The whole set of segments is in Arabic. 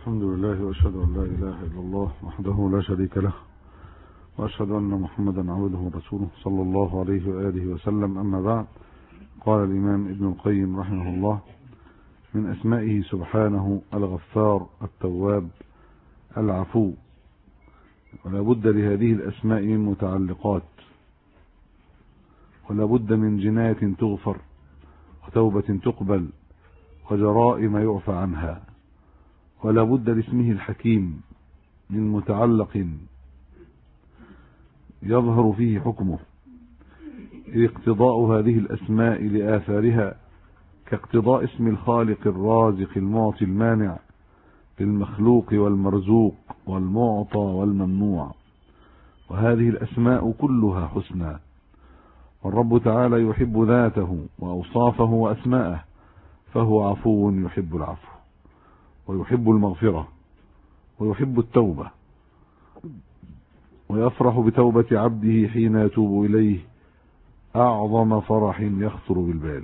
الحمد لله وأشهد أن لا إله إلا الله وحده لا شريك له، وأشهد أن محمدا عبده ورسوله صلى الله عليه وآله وسلم. أما بعد، قال الإمام ابن القيم رحمه الله: من أسمائه سبحانه الغفار التواب العفو. ولا بد لهذه الأسماء من متعلقات، ولا بد من جناية تغفر وتوبة تقبل وجرائم يعفى عنها، ولا بد لاسمه الحكيم من متعلق يظهر فيه حكمه، اقتضاء هذه الأسماء لآثارها كاقتضاء اسم الخالق الرازق المعطي المانع للمخلوق والمرزوق والمعطى والممنوع. وهذه الأسماء كلها حسنى، والرب تعالى يحب ذاته وأوصافه وأسماءه، فهو عفو يحب العفو ويحب المغفرة ويحب التوبة، ويفرح بتوبة عبده حين يتوب إليه أعظم فرح يخطر بالبال.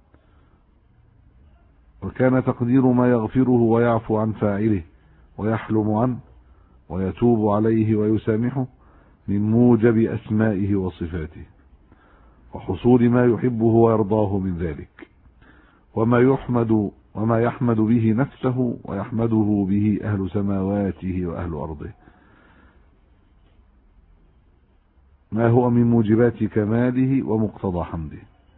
وكان تقدير ما يغفره ويعفو عن فاعله ويحلم عنه ويتوب عليه ويسامحه من موجب أسمائه وصفاته، وحصول ما يحبه ويرضاه من ذلك، وما يحمد به نفسه ويحمده به أهل سماواته وأهل أرضه، ما هو من موجبات كماله ومقتضى حمده.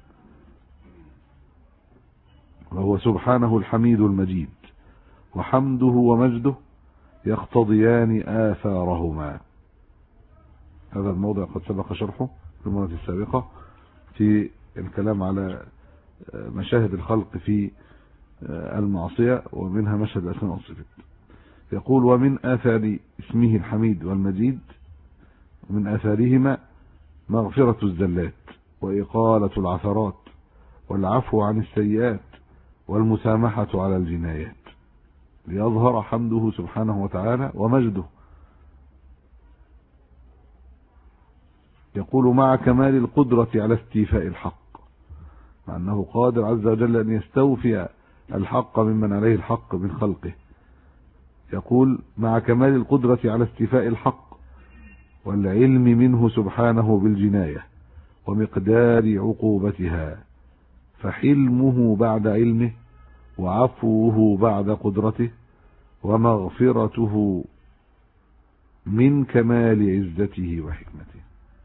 وهو سبحانه الحميد المجيد، وحمده ومجده يقتضيان آثارهما. هذا الموضع قد سبق شرحه في المرة السابقة في الكلام على مشاهد الخلق في المعصية، ومنها مشهد الأسماء والصفات. يقول: ومن آثار اسمه الحميد والمجيد، ومن آثارهما مغفرة الزلات وإقالة العثرات والعفو عن السيئات والمسامحة على الجنايات، ليظهر حمده سبحانه وتعالى ومجده. يقول: مع كمال القدرة على استيفاء الحق، مع أنه قادر عز وجل أن يستوفي الحق ممن عليه الحق من خلقه. يقول: مع كمال القدرة على استيفاء الحق والعلم منه سبحانه بالجناية ومقدار عقوبتها، فحلمه بعد علمه وعفوه بعد قدرته ومغفرته من كمال عزته وحكمته.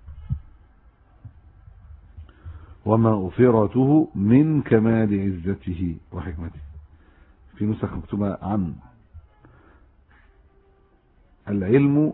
ومغفرته من كمال عزته وحكمته. في نسخ مكتوبة عن. العلم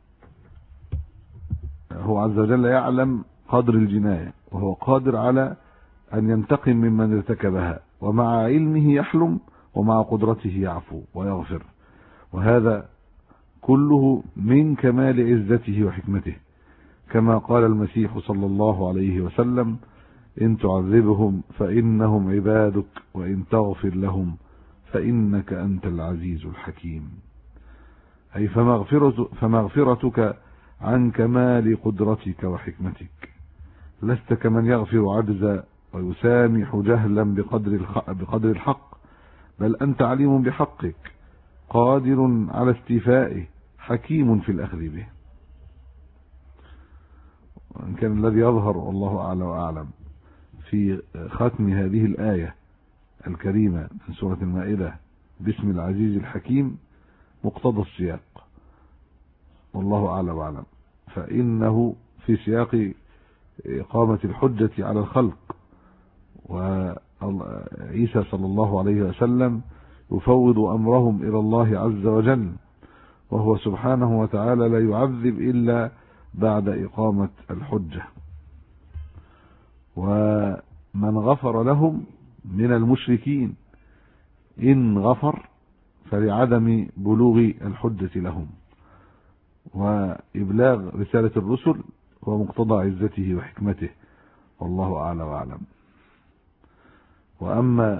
هو عز وجل يعلم قدر الجناية، وهو قادر على أن ينتقم ممن ارتكبها، ومع علمه يحلم ومع قدرته يعفو ويغفر، وهذا كله من كمال عزته وحكمته، كما قال المسيح صلى الله عليه وسلم: إن تعذبهم فإنهم عبادك وإن تغفر لهم فإنك أنت العزيز الحكيم. أي فمغفرتك عن كمال قدرتك وحكمتك، لست كمن يغفر عجزا ويسامح جهلا بقدر الحق، بل أنت عليم بحقك قادر على استيفائه حكيم في الأخذ به. وإن كان الذي يظهر والله أعلى وأعلم في ختم هذه الآية الكريمة من سورة المائدة باسم العزيز الحكيم مقتضى السياق، والله أعلى وأعلم، فإنه في سياق إقامة الحجة على الخلق، وعيسى صلى الله عليه وسلم يفوض أمرهم إلى الله عز وجل، وهو سبحانه وتعالى لا يعذب إلا بعد إقامة الحجة. ومن غفر لهم من المشركين إن غفر فلعدم بلوغ الحجة لهم، وإبلاغ رسالة الرسل هو مقتضى عزته وحكمته، والله أعلى وأعلم. وأما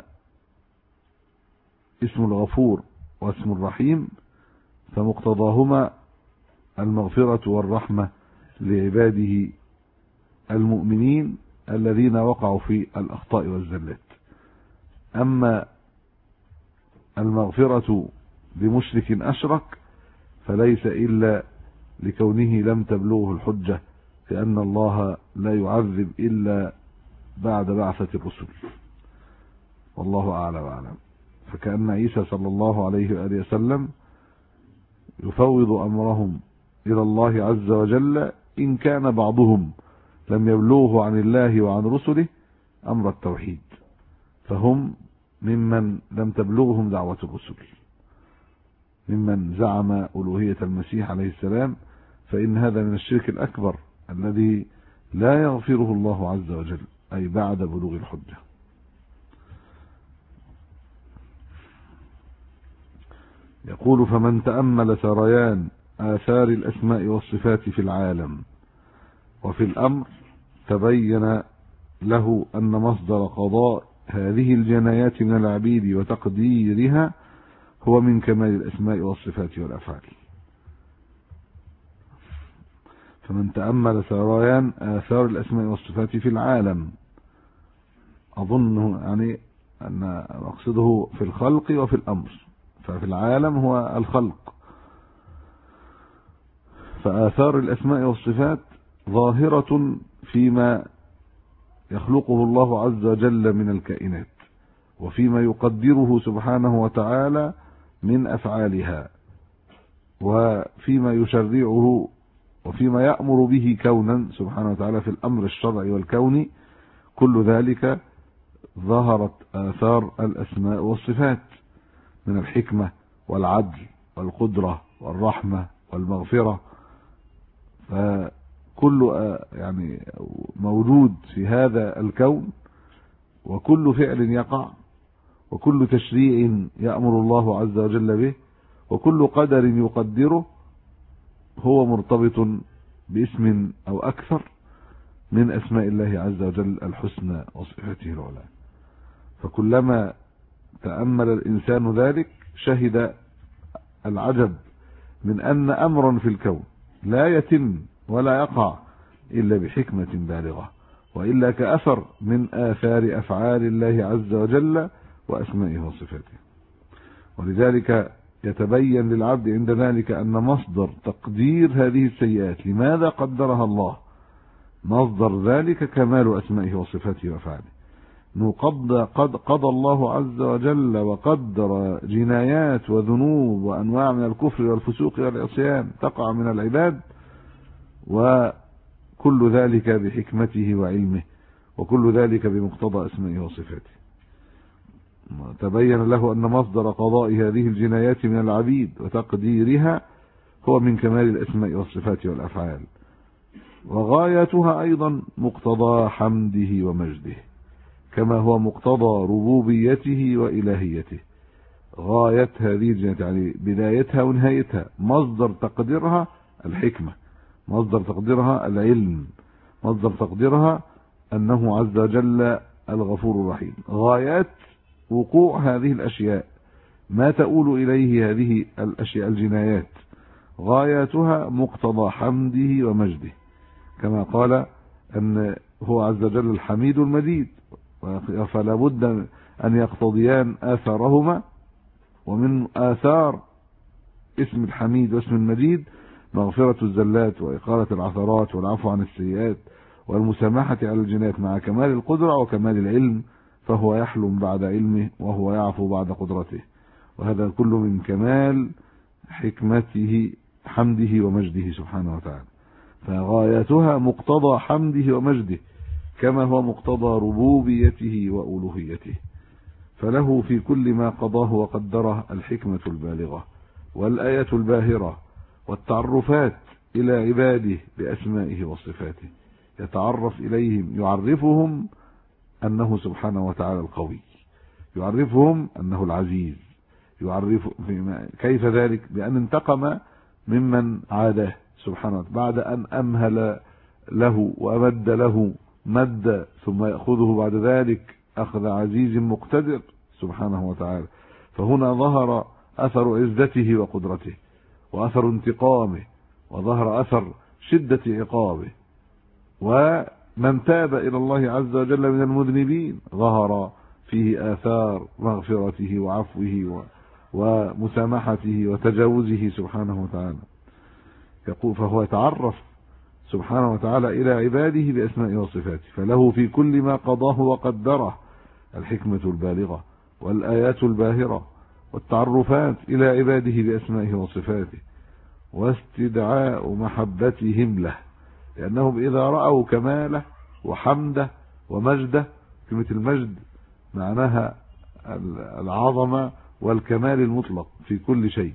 اسم الغفور واسم الرحيم فمقتضاهما المغفرة والرحمة لعباده المؤمنين الذين وقعوا في الأخطاء والزلات. أما المغفرة بمشرك أشرك فليس إلا لكونه لم تبلغه الحجة، لأن الله لا يعذب إلا بعد بعثة الرسل. والله أعلم وأعلم. فكأن عيسى صلى الله عليه وآله وسلم يفوض أمرهم إلى الله عز وجل إن كان بعضهم لم يبلغه عن الله وعن رسله أمر التوحيد، فهم ممن لم تبلغهم دعوة الرسل، ممن زعم ألوهية المسيح عليه السلام، فإن هذا من الشرك الأكبر الذي لا يغفره الله عز وجل، أي بعد بلوغ الحجة. يقول: فمن تأمل سريان آثار الأسماء والصفات في العالم وفي الأمر تبين له أن مصدر قضاء هذه الجنايات من العبيد وتقديرها هو من كمال الأسماء والصفات والأفعال. فمن تأمل سريان آثار الأسماء والصفات في العالم، أظن يعني أن مقصده في الخلق وفي الأمر، ففي العالم هو الخلق، فآثار الأسماء والصفات ظاهرة فيما يخلقه الله عز وجل من الكائنات، وفيما يقدره سبحانه وتعالى من أفعالها، وفيما يشرعه وفيما يأمر به كونا سبحانه وتعالى في الأمر الشرعي والكوني. كل ذلك ظهرت آثار الأسماء والصفات من الحكمة والعدل والقدرة والرحمة والمغفرة، فكل يعني موجود في هذا الكون، وكل فعل يقع، وكل تشريع يأمر الله عز وجل به، وكل قدر يقدره هو مرتبط باسم أو أكثر من أسماء الله عز وجل الحسنى وصفاته العلى. فكلما تأمل الإنسان ذلك شهد العجب من أن أمرا في الكون لا يتم ولا يقع إلا بحكمة بالغة، وإلا كأثر من آثار أفعال الله عز وجل وأسمائه وصفاته. ولذلك يتبين للعبد عند ذلك أن مصدر تقدير هذه السيئات لماذا قدرها الله، مصدر ذلك كمال أسمائه وصفاته وأفعاله. قد قضى الله عز وجل وقدر جنايات وذنوب وأنواع من الكفر والفسوق والعصيان تقع من العباد، وكل ذلك بحكمته وعلمه، وكل ذلك بمقتضى أسمائه وصفاته. تبين له أن مصدر قضاء هذه الجنايات من العبيد وتقديرها هو من كمال الأسماء والصفات والأفعال، وغايتها أيضا مقتضى حمده ومجده، كما هو مقتضى ربوبيته وإلهيته. غاية هذه الجنايات يعني بدايتها ونهايتها، مصدر تقديرها الحكمة، مصدر تقديرها العلم، مصدر تقديرها أنه عز وجل الغفور الرحيم. غايات وقوع هذه الأشياء ما تؤول إليه هذه الأشياء الجنايات غاياتها مقتضى حمده ومجده، كما قال أن هو عز وجل الحميد المجيد، فلا بد أن يقتضيان آثارهما. ومن آثار اسم الحميد واسم المجيد مغفرة الزلات وإقالة العثرات والعفو عن السيئات والمسامحة على الجنايات مع كمال القدرة وكمال العلم، فهو يحلم بعد علمه وهو يعفو بعد قدرته، وهذا كله من كمال حكمته حمده ومجده سبحانه وتعالى. فغايتها مقتضى حمده ومجده كما هو مقتضى ربوبيته وألوهيته، فله في كل ما قضاه وقدره الحكمة البالغة والآية الباهرة والتعرفات إلى عباده بأسمائه وصفاته، يتعرف إليهم، يعرفهم أنه سبحانه وتعالى القوي، يعرفهم أنه العزيز، يعرف كيف ذلك؟ بأن انتقم ممن عاداه سبحانه وتعالى بعد أن أمهل له وأمد له مد، ثم يأخذه بعد ذلك أخذ عزيز مقتدر سبحانه وتعالى. فهنا ظهر أثر عزته وقدرته وأثر انتقامه، وظهر أثر شدة عقابه. ومن تاب إلى الله عز وجل من المذنبين ظهر فيه آثار مغفرته وعفوه ومسامحته وتجاوزه سبحانه وتعالى. يقول فهو يتعرف سبحانه وتعالى إلى عباده بأسمائه وصفاته، فله في كل ما قضاه وقدره الحكمة البالغة والآيات الباهرة والتعرفات إلى عباده بأسمائه وصفاته واستدعاء محبتهم له، لأنهم إذا رأوا كماله وحمده ومجده، كلمة المجد معناها العظمة والكمال المطلق في كل شيء.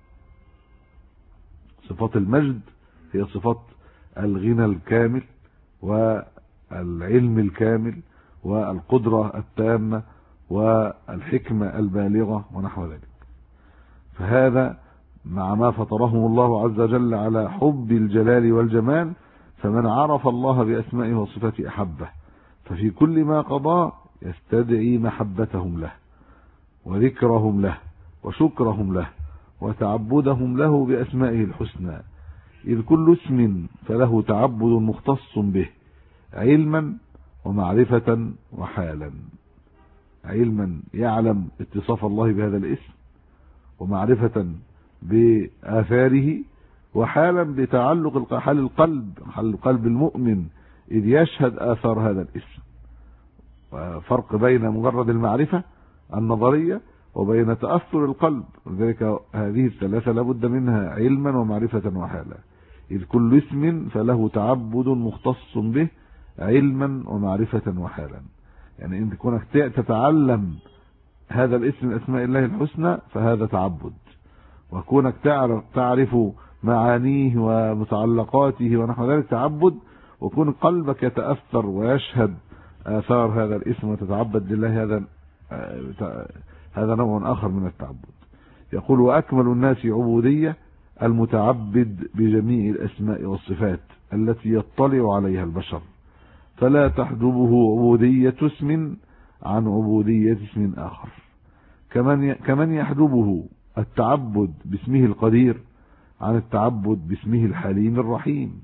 صفات المجد هي صفات الغنى الكامل والعلم الكامل والقدرة التامة والحكمة البالغة ونحو ذلك. فهذا مع ما فطرهم الله عز وجل على حب الجلال والجمال، فمن عرف الله بأسمائه وصفاته أحبه، ففي كل ما قضى يستدعي محبتهم له وذكرهم له وشكرهم له وتعبدهم له بأسمائه الحسنى، إذ كل اسم فله تعبد مختص به علما ومعرفة وحالا. علما يعلم اتصاف الله بهذا الاسم، ومعرفة بآثاره، وحالا بتعلق حال القلب المؤمن إذ يشهد آثار هذا الاسم. فرق بين مجرد المعرفة النظرية وبين تأثر القلب، ولذلك هذه الثلاثة لابد منها علما ومعرفة وحالا. إذ كل اسم فله تعبد مختص به علما ومعرفة وحالا، يعني إن كونك تتعلم هذا الاسم من أسماء الله الحسنى فهذا تعبد، وكونك تعرف معانيه ومتعلقاته ونحو ذلك تعبد، وكون قلبك يتأثر ويشهد آثار هذا الاسم وتتعبد لله هذا نوع آخر من التعبد. يقول وأكمل الناس عبودية المتعبد بجميع الأسماء والصفات التي يطلع عليها البشر، فلا تحجبه عبودية اسم عن عبودية اسم آخر، كمن يحجبه التعبد باسمه القدير عن التعبد باسمه الحليم الرحيم.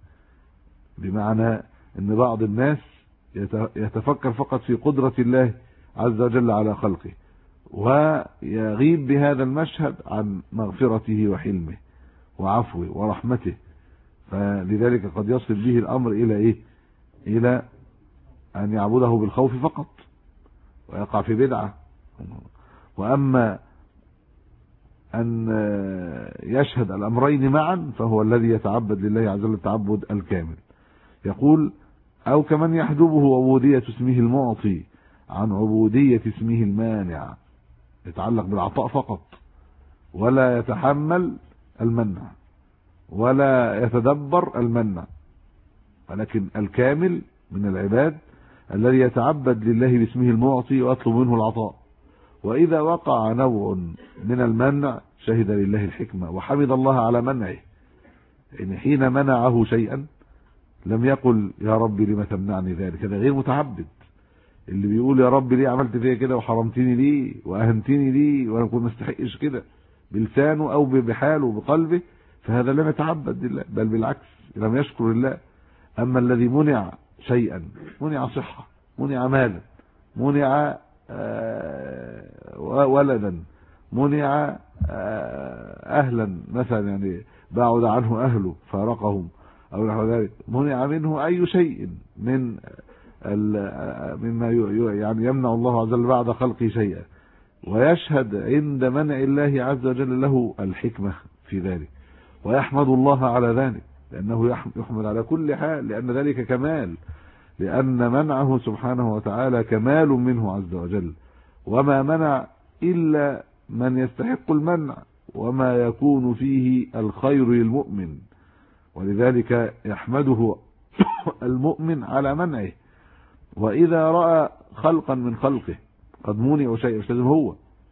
بمعنى أن بعض الناس يتفكر فقط في قدرة الله عز وجل على خلقه، ويغيب بهذا المشهد عن مغفرته وحلمه وعفوه ورحمته، فلذلك قد يصل به الأمر إلى أن يعبده بالخوف فقط ويقع في بدعة. وأما أن يشهد الأمرين معا فهو الذي يتعبد لله عز وجل التعبد الكامل. يقول أو كمن يحجبه عبودية اسمه المعطي عن عبودية اسمه المانع، يتعلق بالعطاء فقط ولا يتحمل المنع ولا يتدبر المنع، ولكن الكامل من العباد الذي يتعبد لله باسمه المعطي ويطلب منه العطاء، وإذا وقع نوع من المنع شهد لله الحكمة وحمد الله على منعه، إن حين منعه شيئا لم يقل يا رب لما تمنعني ذلك، هذا غير متعبد. اللي بيقول يا رب ليه عملت فيا كده وحرمتني ليه وأهنتني ليه وأنا كنت مستحقش كده بلسانه أو بحاله وبقلبه، فهذا لم يتعبد لله، بل بالعكس لم يشكر الله. أما الذي منع شيئا، منع صحة، منع مالا، منع ولدا، منع أهلا مثلا، يعني بعد عنه أهله فارقهم أو نحو ذلك، منع منه أي شيء مما يعني يمنع الله عز وجل بعد خلقه شيئا، ويشهد عند منع الله عز وجل له الحكمة في ذلك، ويحمد الله على ذلك، لأنه يحمد على كل حال، لأن ذلك كمال، لأن منعه سبحانه وتعالى كمال منه عز وجل، وما منع إلا من يستحق المنع وما يكون فيه الخير للمؤمن، ولذلك يحمده المؤمن على منعه. وإذا رأى خلقا من خلقه قد منع شيء، مش لازم هو،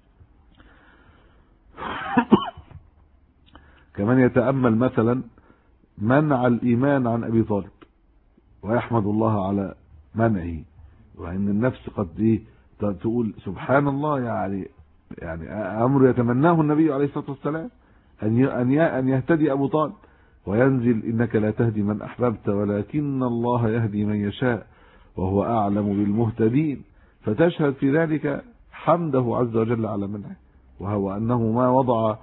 كمان يتأمل مثلا منع الإيمان عن أبي طالب ويحمد الله على منعه، وإن النفس قد تقول سبحان الله، يعني أمر يتمناه النبي عليه الصلاة والسلام أن يهتدي أبو طالب، وينزل إنك لا تهدي من أحببت ولكن الله يهدي من يشاء وهو أعلم بالمهتدين، فتشهد في ذلك حمده عز وجل على منعه وهو أنه ما وضع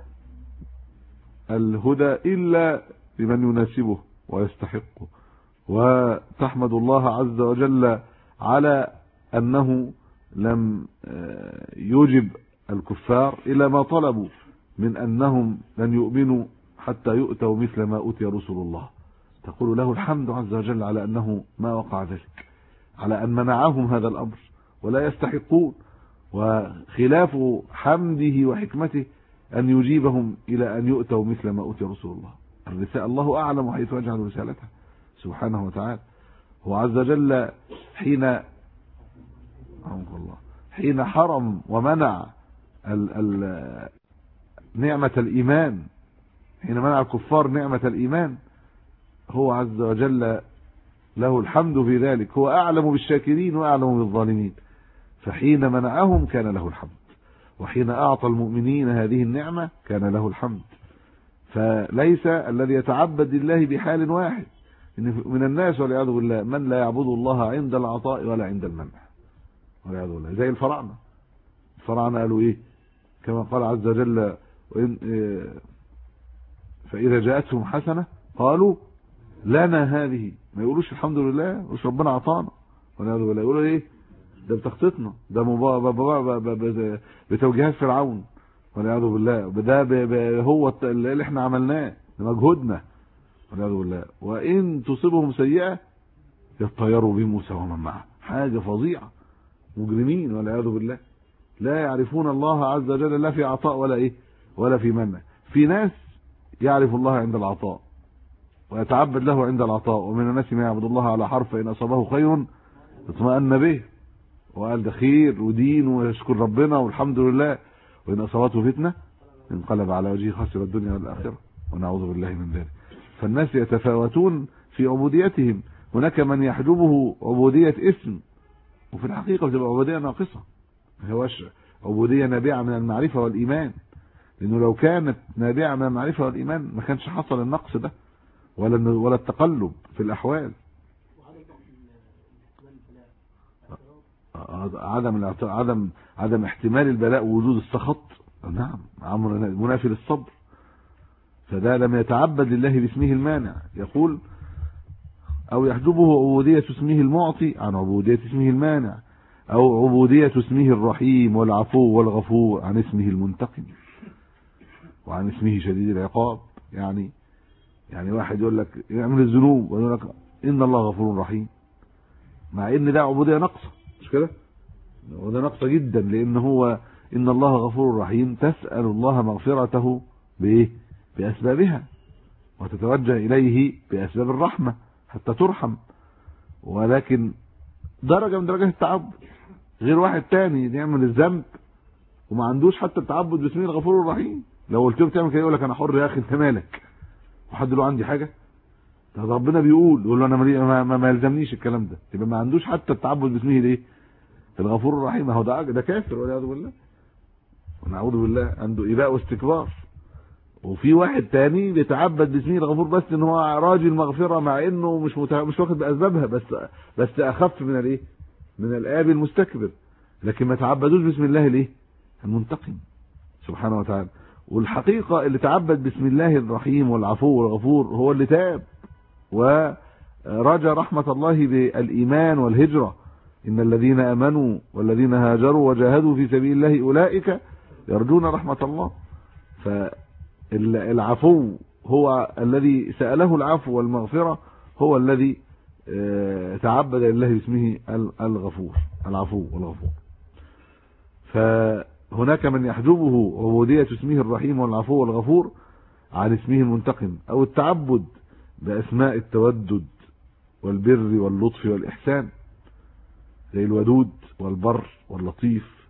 الهدى إلا لمن يناسبه ويستحقه، وتحمد الله عز وجل على أنه لم يجب الكفار إلى ما طلبوا من أنهم لن يؤمنوا حتى يؤتوا مثل ما أوتي رسل الله. تقول له الحمد عز وجل على أنه ما وقع ذلك، على أن منعهم هذا الأمر ولا يستحقون، وخلاف حمده وحكمته أن يجيبهم إلى أن يؤتوا مثل ما أوتي رسل الله. الرسالة الله أعلم حيث يجعل رسالته سبحانه وتعالى. هو عز وجل حين حرم ومنع نعمة الإيمان، حين منع الكفار نعمة الإيمان، هو عز وجل له الحمد في ذلك، هو أعلم بالشاكرين وأعلم بالظالمين. فحين منعهم كان له الحمد، وحين أعطى المؤمنين هذه النعمة كان له الحمد. فليس الذي يتعبد لله بحال واحد. من الناس والعياذ بالله من لا يعبد الله عند العطاء ولا عند المنع والعياذ بالله، زي الفراعنة قالوا إيه كما قال عز وجل فإذا جاءتهم حسنة قالوا لنا هذه، ما يقولوش الحمد لله وش ربنا عطانا والعياذ بالله، يقولوا إيه ده بتخطيطنا، ده بتوجيهات فرعون والعياذ بالله، ده هو اللي احنا عملناه، ده مجهودنا والعياذ بالله. وإن تصيبهم سيئة يطيروا بموسى ومن معه، حاجة فظيعة، مجرمين والعياذ بالله، لا يعرفون الله عز وجل لا في عطاء ولا ايه ولا في منع. في ناس يعرف الله عند العطاء ويتعبد له عند العطاء، ومن الناس ما يعبد الله على حرف فإن أصابه خير اطمأن به وقال ده خير ودين ويشكر ربنا والحمد لله، وإن أصابته فتنة انقلب على وجهه خسر الدنيا والآخرة ونعوذ بالله من ذلك. فالناس يتفاوتون في عبوديتهم، هناك من يحجبه عبودية اسم وفي الحقيقة بتبقى عبودية ناقصة، ما هوش عبودية نابعة من المعرفة والإيمان، لأنه لو كانت نابعة من المعرفة والإيمان ما كانش حصل النقص ده ولا التقلب في الأحوال. عدم احتمال البلاء ووجود السخط، نعم امر منافي للصبر. فده لم يتعبد لله باسمه المانع. يقول او يحجبه عبودية اسمه المعطي عن عبودية اسمه المانع، او عبودية اسمه الرحيم والعفو والغفور عن اسمه المنتقم وعن اسمه شديد العقاب. يعني واحد يقول لك يعمل الذنوب ويقول لك ان الله غفور رحيم، مع ان ده عبودية ناقصة، مش كده؟ وده ناقصة جدا، لان هو ان الله غفور رحيم تسأل الله مغفرته بايه؟ باسبابها، وتتوجه اليه باسباب الرحمة حتى ترحم. ولكن درجة من درجات التعبد، غير واحد تاني يعمل الذنب وما عندوش حتى التعبد باسمه الغفور الرحيم. لو قلت له تعمل كده يقول لك انا حر يا اخي، انت مالك؟ وحد له عندي حاجة؟ ده ربنا يقول له انا ما يلزمنيش الكلام ده. يبقى ما عندوش حتى التعبد باسمه الايه؟ الغفور الرحيم. هو ده كافر والعياذ بالله ونعوذ بالله، عنده اباء واستكبار. وفي واحد تاني بيتعبد باسمه الغفور بس ان هو راجل مغفرة، مع انه مش واخد باسبابها، بس اخف من الايه؟ من الاب المستكبر. لكن ما تعبدوش باسم الله الايه؟ المنتقم سبحانه وتعالى. والحقيقة اللي تعبد باسم الله الرحيم والعفو والغفور هو اللي تاب ورجى رحمة الله بالإيمان والهجرة. إن الذين آمنوا والذين هاجروا وجاهدوا في سبيل الله أولئك يرجون رحمة الله. فالعفو هو الذي سأله العفو والمغفرة، هو الذي تعبد لله باسمه الغفور، العفو والغفور. فهناك من يحجبه عبودية اسمه الرحيم والعفو والغفور عن اسمه المنتقم، أو التعبد بأسماء التودد والبر واللطف والإحسان، زي الودود والبر واللطيف،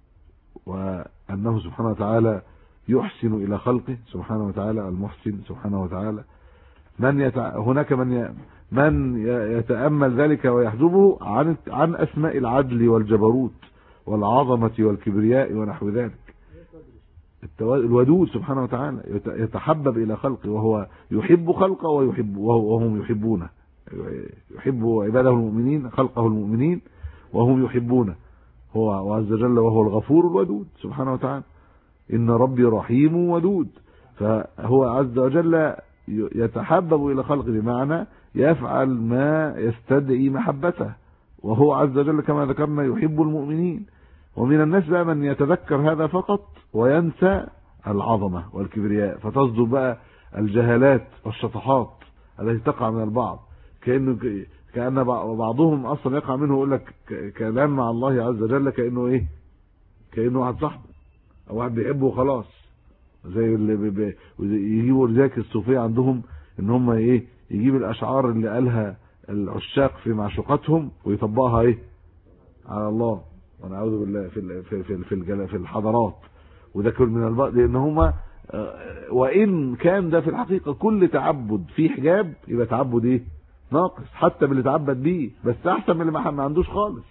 وأنه سبحانه وتعالى يحسن إلى خلقه سبحانه وتعالى، المحسن سبحانه وتعالى. هناك من يتأمل ذلك ويحجبه عن أسماء العدل والجبروت والعظمة والكبرياء ونحو ذلك. الودود سبحانه وتعالى يتحبب إلى خلقه، وهو يحب خلقه وهم يحبونه، يحب عباده المؤمنين، خلقه المؤمنين وهم يحبونه، هو عز وجل، وهو الغفور الودود سبحانه وتعالى. إن ربي رحيم ودود. فهو عز وجل يتحبب إلى خلقه، بمعنى يفعل ما يستدعي محبته، وهو عز وجل كما ذكرنا يحب المؤمنين. ومن الناس بقى من يتذكر هذا فقط وينسى العظمة والكبرياء، فتصدر بقى الجهالات والشطحات التي تقع من البعض، كأن بعضهم أصلا يقع منه يقول لك كلام مع الله عز وجل كأنه إيه؟ كأنه واحد صاحبه أو واحد بيحبه وخلاص، زي اللي يجيبوا لذلك الصوفية عندهم إن هم إيه؟ يجيب الأشعار اللي قالها العشاق في معشوقاتهم ويطبقها إيه؟ على الله، ونعوذ بالله في الحضارات. وده كل من البعض، لأن هما وإن كان ده في الحقيقة كل تعبد فيه حجاب يبقى تعبد إيه؟ ناقص، حتى باللي تعبد بيه، بس أحسن من اللي ما عندوش خالص.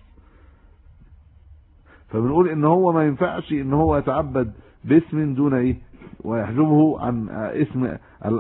فبنقول إن هو ما ينفعش إن هو يتعبد باسم دون إيه؟ ويحجبه عن اسم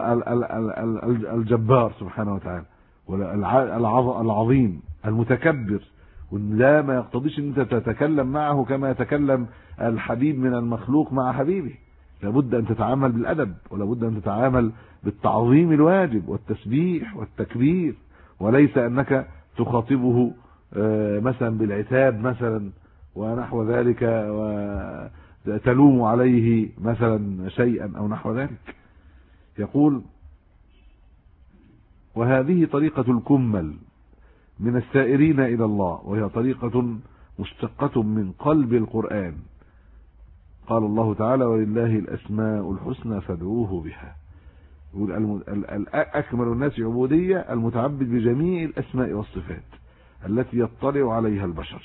الجبار سبحانه وتعالى، العظيم المتكبر. وده ما يقتضيش ان انت تتكلم معه كما يتكلم الحبيب من المخلوق مع حبيبه. لابد ان تتعامل بالادب، ولابد ان تتعامل بالتعظيم الواجب والتسبيح والتكبير، وليس انك تخاطبه مثلا بالعتاب مثلا ونحو ذلك، وتلوم عليه مثلا شيئا او نحو ذلك. يقول: وهذه طريقة الكمل من السائرين إلى الله، وهي طريقة مشتقة من قلب القرآن. قال الله تعالى: ولله الأسماء الحسنى فادعوه بها. يقول أكمل الناس عبودية المتعبد بجميع الأسماء والصفات التي يطلع عليها البشر.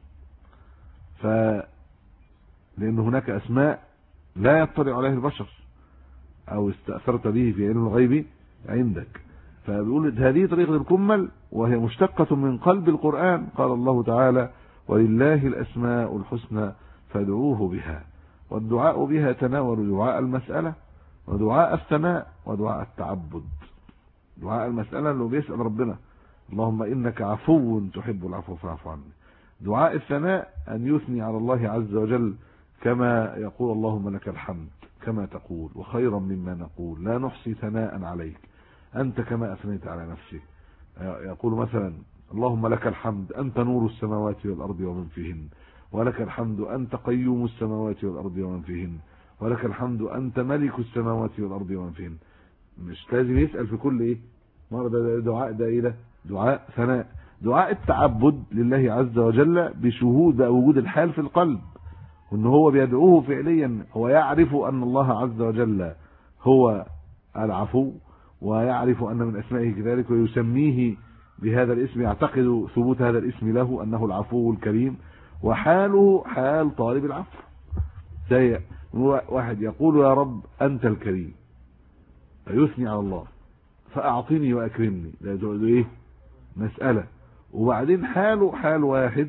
لأن هناك أسماء لا يطلع عليها البشر أو استأثرت به في علم الغيب عندك. فبيقول هذه طريقة الكمل وهي مشتقة من قلب القرآن. قال الله تعالى: ولله الأسماء الحسنى فادعوه بها. والدعاء بها تناول دعاء المسألة ودعاء الثناء ودعاء التعبد. دعاء المسألة اللي بيسأل ربنا: اللهم إنك عفو تحب العفو فاعف عني. دعاء الثناء أن يثني على الله عز وجل كما يقول: اللهم لك الحمد كما تقول وخيرا مما نقول لا نحصي ثناء عليك أنت كما أثنيت على نفسك. يقول مثلا: اللهم لك الحمد أنت نور السماوات والأرض ومن فيهن، ولك الحمد أنت قيوم السماوات والأرض ومن فيهن، ولك الحمد أنت ملك السماوات والأرض ومن فيهن. مش لازم يسأل في كل إيه مرة. ده دعاء، ده إيه؟ ده دعاء ثناء. دعاء التعبد لله عز وجل بشهود وجود الحال في القلب، وإن هو بيدعوه فعليا. هو يعرف أن الله عز وجل هو العفو، ويعرف أن من أسمائه كذلك، ويسميه بهذا الاسم، يعتقد ثبوت هذا الاسم له أنه العفو الكريم، وحاله حال طالب العفو. زي واحد يقول: يا رب أنت الكريم، فيثني على الله، فأعطني وأكرمني. ده إيه؟ مسألة. وبعدين حاله حال واحد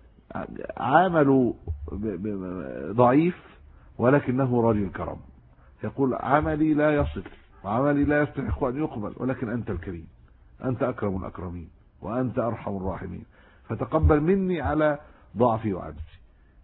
عمله ضعيف ولكنه راجل كرم، يقول: عملي لا يصل وعملي لا يستحق أن يقبل، ولكن أنت الكريم، أنت أكرم الأكرمين وأنت أرحم الراحمين، فتقبل مني على ضعفي وعجزي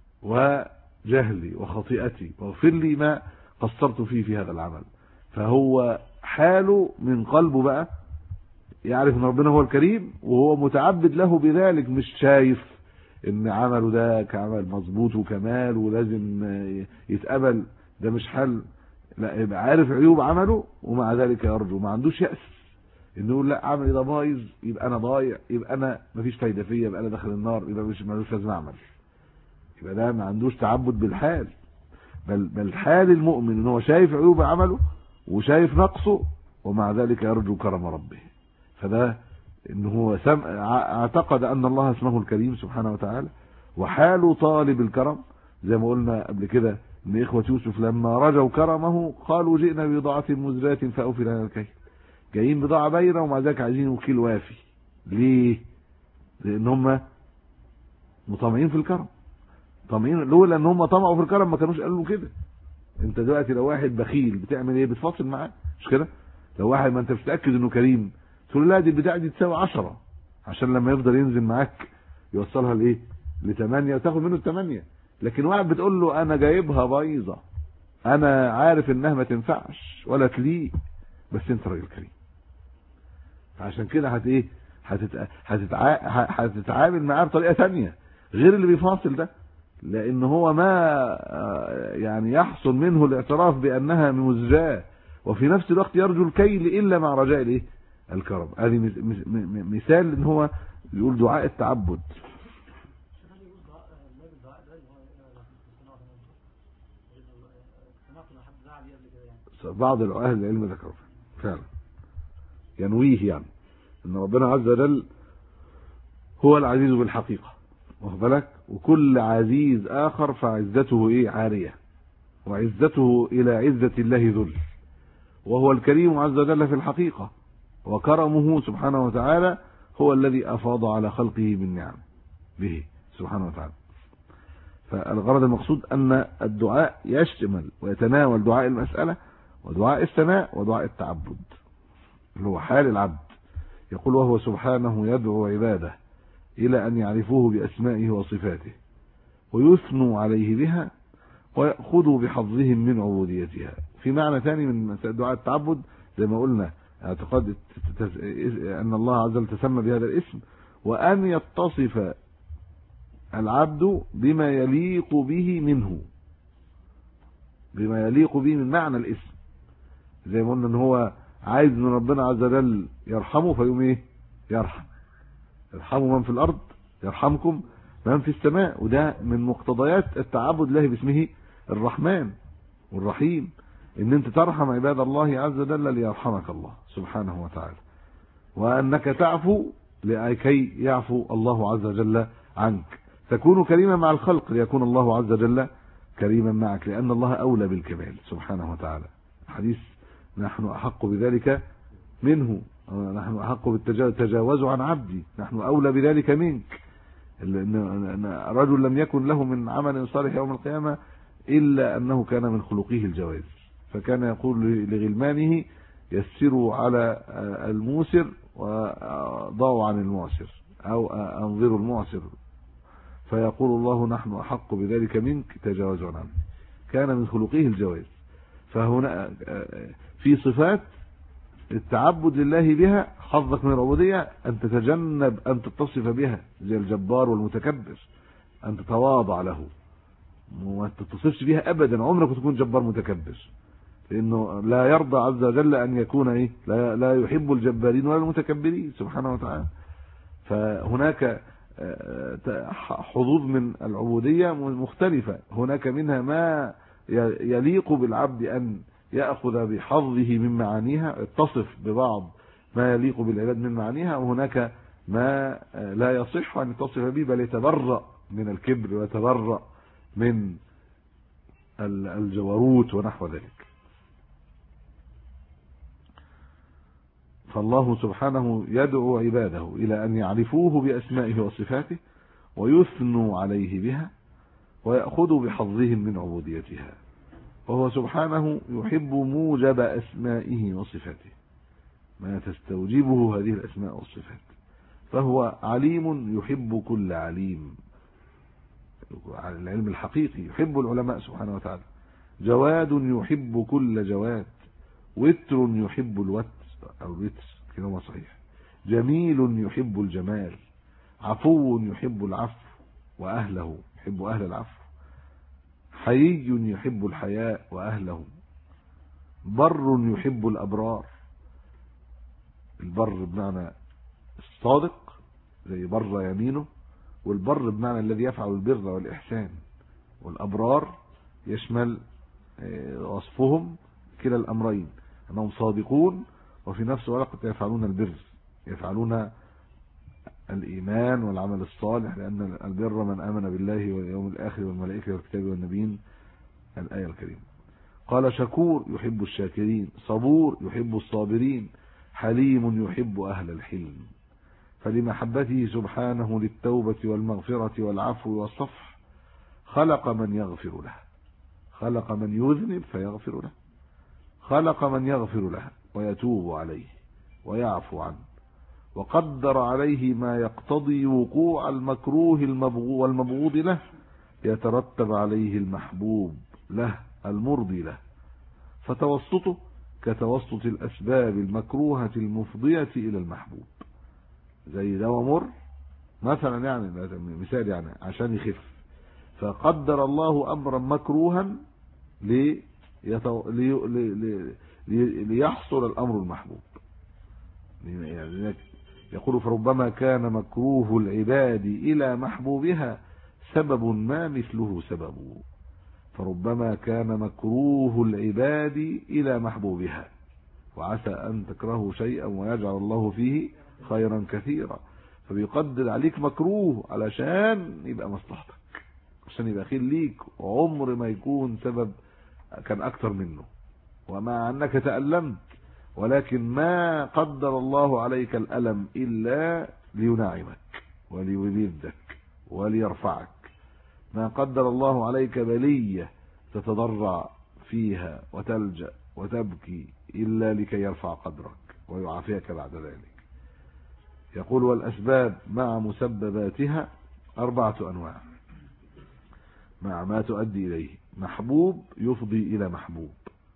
وجهلي وخطيئتي، واغفر لي ما قصرت فيه في هذا العمل. فهو حاله من قلبه بقى يعرف ان ربنا هو الكريم، وهو متعبد له بذلك، مش شايف ان عمله ده كعمل مظبوط وكمال ولازم يتقبل. ده مش حل. لا، يبقى عارف عيوب عمله ومع ذلك يرجو، ما عندوش يأس انه يقول: لا عملي ده بايظ يبقى انا ضايع، يبقى انا مفيش فايده فيا، يبقى انا داخل النار، يبقى ملوش لازم اعمل. يبقى ده ما عندوش تعبد بالحال. بل حال المؤمن ان هو شايف عيوب عمله وشايف نقصه ومع ذلك يرجو كرم ربه. فده ان هو اعتقد ان الله اسمه الكريم سبحانه وتعالى، وحاله طالب الكرم. زي ما قلنا قبل كده ان اخوة يوسف لما رجوا كرمه قالوا: جئنا ببضاعة مزجاة فأوفي لنا الكيل. جايين بضاعة بايرة ومع ذلك عايزين وكيل وافي. ليه؟ لان هم مطمئين في الكرم. طمئين لولا ان هم طمعوا في الكرم ما كانوش قالوا كده. انت دلوقتي لو واحد بخيل بتعمل ايه؟ بتفاصل معاه، مش كده؟ لو واحد ما انت متاكد انه كريم تقول: لا دي البتاعه دي تساوي 10، عشان لما يفضل ينزل معاك يوصلها لايه؟ ل8 وتاخد منه ال8. لكن واحد بتقول له: انا جايبها بايظه انا عارف انها ما تنفعش ولا تليق، بس انت راجل كريم. عشان كده هتتعامل معاه بطريقه ثانيه غير اللي بيفاصل ده، لان هو ما يعني يحصل منه الاعتراف بانها مزجاه، وفي نفس الوقت يرجو الكيل الا مع رجاء الايه؟ الكرم. هذه مثال ان هو يقول دعاء التعبد. بعض اهل العلم ذكروا فعلا ينويه، يعني ان ربنا عز وجل هو العزيز بالحقيقه، واخد بالك، وكل عزيز اخر فعزته ايه؟ عاريه، وعزته الى عزه الله ذل، وهو الكريم عز وجل في الحقيقه، وكرمه سبحانه وتعالى هو الذي افاض على خلقه بالنعم به سبحانه وتعالى. فالغرض المقصود ان الدعاء يشمل ويتناول دعاء المسألة ودعاء الثناء ودعاء التعبد، اللي هو حال العبد. يقول وهو سبحانه يدعو عباده الى ان يعرفوه باسمائه وصفاته ويثنوا عليه بها ويأخذوا بحظهم من عبوديتها. في معنى ثاني من دعاء التعبد زي ما قلنا اعتقاد ان الله عز وجل تسمى بهذا الاسم، وان يتصف العبد بما يليق به منه، بما يليق به من معنى الاسم. زي ما قلنا ان هو عايز ان ربنا عز وجل يرحمه فيقوم ايه؟ يرحم. ارحموا من في الارض يرحمكم من في السماء. وده من مقتضيات التعبد الله باسمه الرحمن والرحيم، ان انت ترحم عباد الله عز وجل ليرحمك الله سبحانه وتعالى، وانك تعفو لكي يعفو الله عز وجل عنك، تكون كريما مع الخلق ليكون الله عز وجل كريما معك، لان الله اولى بالكمال سبحانه وتعالى. حديث نحن احق بذلك منه، نحن احق بالتجاوز عن عبدي، نحن اولى بذلك منك. ان رجل لم يكن له من عمل صالح يوم القيامه الا انه كان من خلقه الجواز، فكان يقول لغلمانه يسروا على الموسر وضعوا عن المعسر، او انظروا المعسر، فيقول الله نحن احق بذلك منك تجاوز عنه. كان من خلقه الجواز. فهنا في صفات التعبد لله بها حظك من العبودية أن تتجنب أن تتصف بها زي الجبار والمتكبر، أن تتواضع له وما تتصفش بها أبدا. عمرك تكون جبار متكبر، لأنه لا يرضى عز وجل أن يكون إيه؟ لا يحب الجبارين ولا المتكبرين سبحانه وتعالى. فهناك حظوظ من العبودية مختلفة، هناك منها ما يليق بالعبد أن يأخذ بحظه من معانيها، يتصف ببعض ما يليق بالعباد من معانيها، وهناك ما لا يصح أن يتصف به بل يتبرأ من الكبر ويتبرأ من الجبروت ونحو ذلك. فالله سبحانه يدعو عباده إلى أن يعرفوه بأسمائه وصفاته ويثنوا عليه بها ويأخذوا بحظهم من عبوديتها، وهو سبحانه يحب موجب أسمائه وصفاته، ما تستوجبه هذه الأسماء والصفات. فهو عليم يحب كل عليم، العلم الحقيقي يحب العلماء سبحانه وتعالى. جواد يحب كل جواد، وتر يحب الوتر أو الوتر كلمة صحيح. جميل يحب الجمال، عفو يحب العفو وأهله، يحب أهل العفو. حيي يحب الحياء وأهله. بر يحب الأبرار، البر بمعنى الصادق زي بر يمينه، والبر بمعنى الذي يفعل البر والإحسان، والأبرار يشمل وصفهم كلا الأمرين، أنهم صادقون وفي نفس الوقت يفعلون البر، يفعلون الإيمان والعمل الصالح، لأن البر من آمن بالله واليوم الآخر والملائكة والكتاب والنبيين، الآية الكريمة. قال شكور يحب الشاكرين، صبور يحب الصابرين، حليم يحب أهل الحلم. فلمحبته سبحانه للتوبة والمغفرة والعفو والصفح خلق من يغفر له، خلق من يذنب فيغفر له، خلق من يغفر له ويتوب عليه ويعفو عنه، وقدر عليه ما يقتضي وقوع المكروه والمبغوض له، يترتب عليه المحبوب له المرضي له، فتوسطه كتوسط الأسباب المكروهة المفضية إلى المحبوب، زي دواء مر مثلا، يعني مثال يعني عشان يخف، فقدر الله أمرا مكروها ليحصل الأمر المحبوب. يعني يقول فربما كان مكروه العباد إلى محبوبها سبب ما مثله سبب، فربما كان مكروه العباد إلى محبوبها، وعسى أن تكرهوا شيئا ويجعل الله فيه خيرا كثيرا. فبيقدر عليك مكروه علشان يبقى مصلحتك، عشان يبقى خير ليك، عمر ما يكون سبب كان أكتر منه، ومع أنك تألمت، ولكن ما قدر الله عليك الألم إلا لينعمك وليذلك وليرفعك. ما قدر الله عليك بلية تتضرع فيها وتلجأ وتبكي إلا لكي يرفع قدرك ويعافيك بعد ذلك. يقول والأسباب مع مسبباتها 4 أنواع مع ما تؤدي إليه: محبوب يفضي إلى محبوب،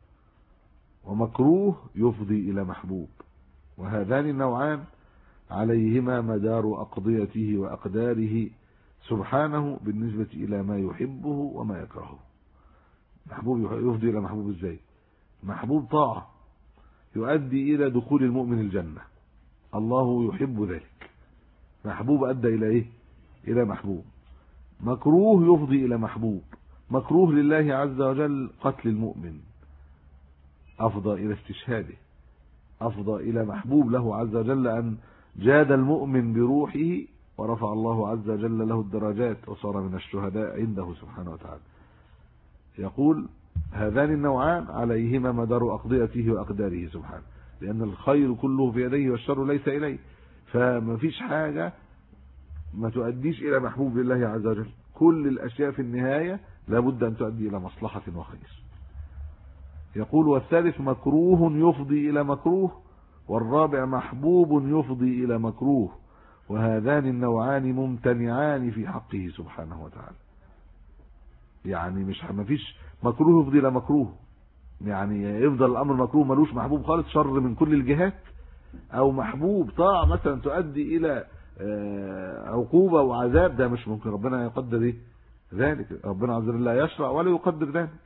ومكروه يفضي إلى محبوب، وهذان النوعان عليهما مدار أقضيته وأقداره سبحانه بالنسبة إلى ما يحبه وما يكرهه. محبوب يفضي إلى محبوب إزاي؟ محبوب طاعة يؤدي إلى دخول المؤمن الجنة، الله يحب ذلك، محبوب أدى إلى إيه؟ إلى محبوب. مكروه يفضي إلى محبوب، مكروه لله عز وجل قتل المؤمن، أفضى إلى استشهاده، أفضى إلى محبوب له عز وجل أن جاد المؤمن بروحه ورفع الله عز وجل له الدرجات وصار من الشهداء عنده سبحانه وتعالى. يقول هذان النوعان عليهما مدار أقضيته وأقداره سبحانه، لأن الخير كله في يديه والشر ليس إليه، فما فيش حاجة ما تؤديش إلى محبوب لله عز وجل، كل الأشياء في النهاية لابد أن تؤدي إلى مصلحة وخير. يقول والثالث مكروه يفضي إلى مكروه، والرابع محبوب يفضي إلى مكروه، وهذان النوعان ممتنعان في حقه سبحانه وتعالى. يعني ما فيش مكروه يفضي إلى مكروه، يعني يفضل الأمر مكروه ملوش محبوب خالص، شر من كل الجهات، أو محبوب طاعة مثلا تؤدي إلى عقوبة وعذاب، ده مش ممكن. ربنا يقدر ذلك، ربنا عز وجل لا يشرع ولا يقدر ذلك،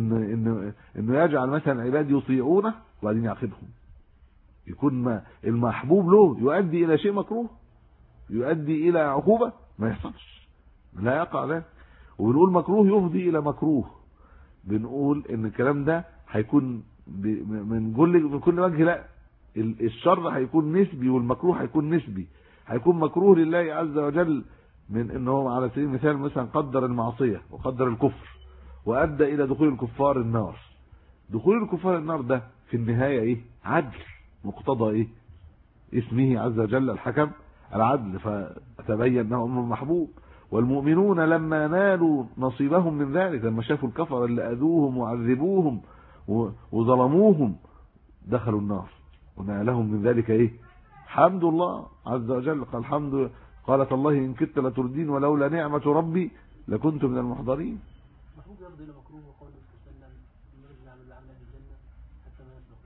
إنه يجعل مثلا عباد يطيعونه وبعدين يعاقبهم، يكون المحبوب له يؤدي إلى شيء مكروه، يؤدي إلى عقوبة، ما يحصلش، لا يقع ذلك. وبنقول مكروه يفضي إلى مكروه، بنقول إن الكلام ده هيكون من كل وجه، لا، الشر هيكون نسبي والمكروه هيكون نسبي. هيكون مكروه لله عز وجل من إنه على سبيل المثال مثلا قدر المعصية وقدر الكفر وأدى إلى دخول الكفار النار. دخول الكفار النار ده في النهاية إيه؟ عدل، مقتضى إيه؟ اسمه عز وجل الحكم العدل، فتبين أنه أمر محبوب. والمؤمنون لما نالوا نصيبهم من ذلك، لما شافوا الكفر اللي أذوهم وعذبوهم وظلموهم دخلوا النار ونالهم من ذلك إيه؟ حمد الله عز وجل. قال قالت الله إن كدت لتردين ولولا نعمة ربي لكنت من المحضرين. محبوب يرضي إلى مكروه، وقال وسلم نرجع نعمل بعمل أهل الجنة حتى ما يسبق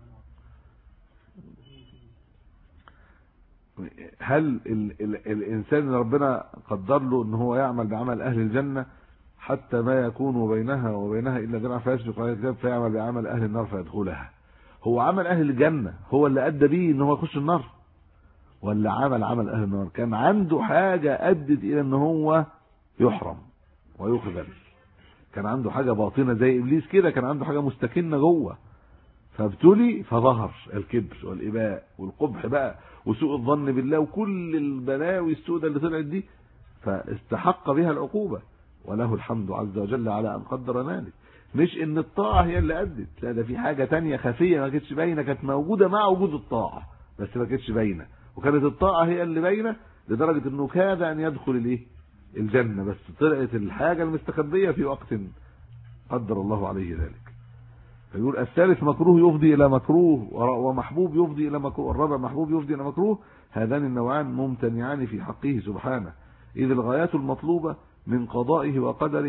النار. هل الإنسان اللي ربنا قدر له إن هو يعمل بعمل أهل الجنة حتى ما يكون بينها إلا ذراع فيسبق عليه الكتاب فيعمل بعمل أهل النار فيدخلها، هو عمل أهل الجنة هو اللي أدى بيه إن هو يخش النار، ولا عمل أهل النار؟ كان عنده حاجة أدت إلى إن هو يحرم ويخذل، كان عنده حاجة باطنة زي إبليس كده، كان عنده حاجة مستكنة جوه، فابتلي فظهر الكبر والإباء والقبح بقى وسوء الظن بالله وكل البلاوي السوداء اللي طلعت دي، فاستحق بها العقوبة، وله الحمد عز وجل على أن قدر ذلك. مش إن الطاعة هي اللي أدت، لا، ده في حاجة تانية خفية ما كانتش باينة، كانت موجودة مع وجود الطاعة بس ما كانتش باينة، وكانت الطاعة هي اللي باينة لدرجة إنه كاد أن يدخل الجنة، بس طلعت الحاجة المستخبية في وقت قدر الله عليه ذلك. فيقول الثالث مكروه يفضي إلى مكروه، ومحبوب يفضي إلى مكروه، والرابع محبوب يفضي إلى مكروه. هذان النوعان ممتنعان في حقه سبحانه، إذ الغايات المطلوبة من قضائه وقدره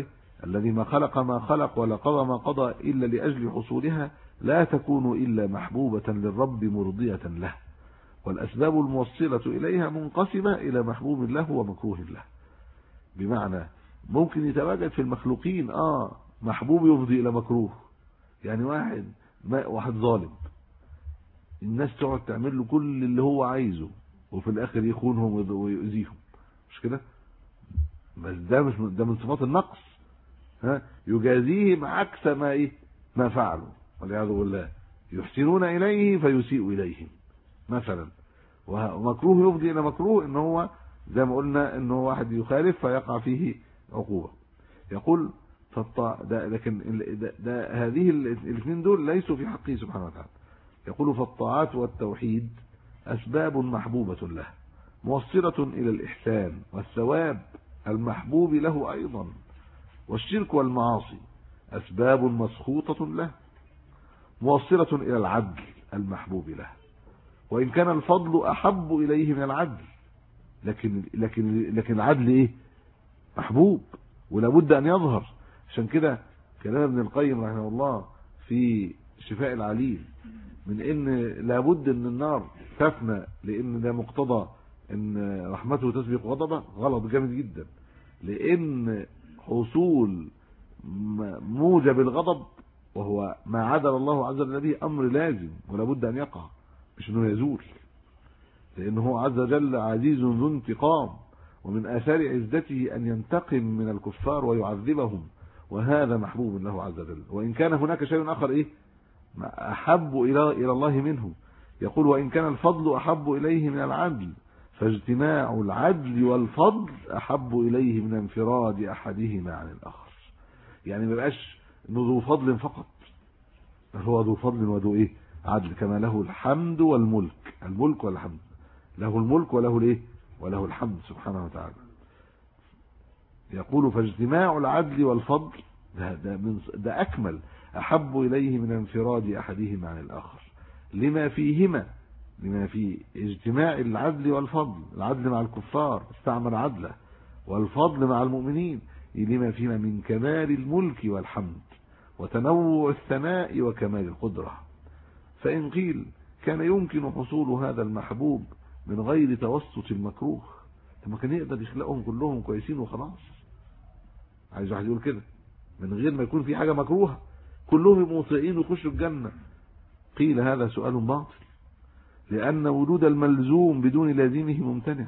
الذي ما خلق ولا قضى ما قضى إلا لأجل حصولها لا تكون إلا محبوبة للرب مرضية له، والأسباب الموصلة إليها منقسمة إلى محبوب له ومكروه له. بمعنى ممكن يتواجد في المخلوقين محبوب يفضي إلى مكروه. يعني واحد ظالم، الناس تقعد تعمل له كل اللي هو عايزه وفي الآخر يخونهم ويؤذيهم، مش كده؟ بس ده من صفات النقص. يجازيهم عكس ما فعلوا والعياذ بالله، يحسنون إليه فيسيء إليهم مثلا. ومكروه يفضي إلى مكروه، إن هو زي ما قلنا إنه واحد يخالف فيقع فيه عقوبة. يقول لكن هذه الاثنين دول ليسوا في حقه سبحانه وتعالى. يقول فالطاعات والتوحيد أسباب محبوبة له موصلة إلى الإحسان والثواب المحبوب له أيضا، والشرك والمعاصي أسباب مسخوطة له موصلة إلى العدل المحبوب له، وإن كان الفضل أحب إليه من العدل، لكن العدل محبوب ولا بد أن يظهر. عشان كده كلام ابن القيم رحمه الله في شفاء العليل من إن لابد أن النار تفنى، لأن ده مقتضى أن رحمته تسبق غضبه، غلط جامد جدا. لأن حصول موجب الغضب وهو ما عدل الله عز وجل به أمر لازم ولا بد أن يقع، مش أنه يزول، لأنه عز وجل عزيز ذو انتقام، ومن آثار عزته أن ينتقم من الكفار ويعذبهم، وهذا محبوب له عز وجل. وإن كان هناك شيء آخر أحب إلى الله منه. يقول وإن كان الفضل أحب إليه من العدل، فاجتماع العدل والفضل أحب إليه من انفراد أحدهما عن الآخر. يعني ما بقاش إنه ذو فضل فقط، هو ذو فضل وذو عدل، كما له الحمد والملك، الملك والحمد، له الملك وله الحمد سبحانه وتعالى. يقول فاجتماع العدل والفضل ده أكمل، أحب إليه من انفراد أحدهما عن الآخر، لما في اجتماع العدل والفضل، العدل مع الكفار استعمل عدله، والفضل مع المؤمنين لما فيما من كمال الملك والحمد وتنوع الثناء وكمال القدرة. فإن قيل كان يمكن حصول هذا المحبوب من غير توسط المكروه، لما كان يقدر يخلقهم كلهم كويسين وخلاص، عايز واحد يقول كده من غير ما يكون في حاجة مكروهة، كلهم يبقوا مطيعين ويخشوا الجنة. قيل هذا سؤال باطل، لأن وجود الملزوم بدون لازمه ممتنع.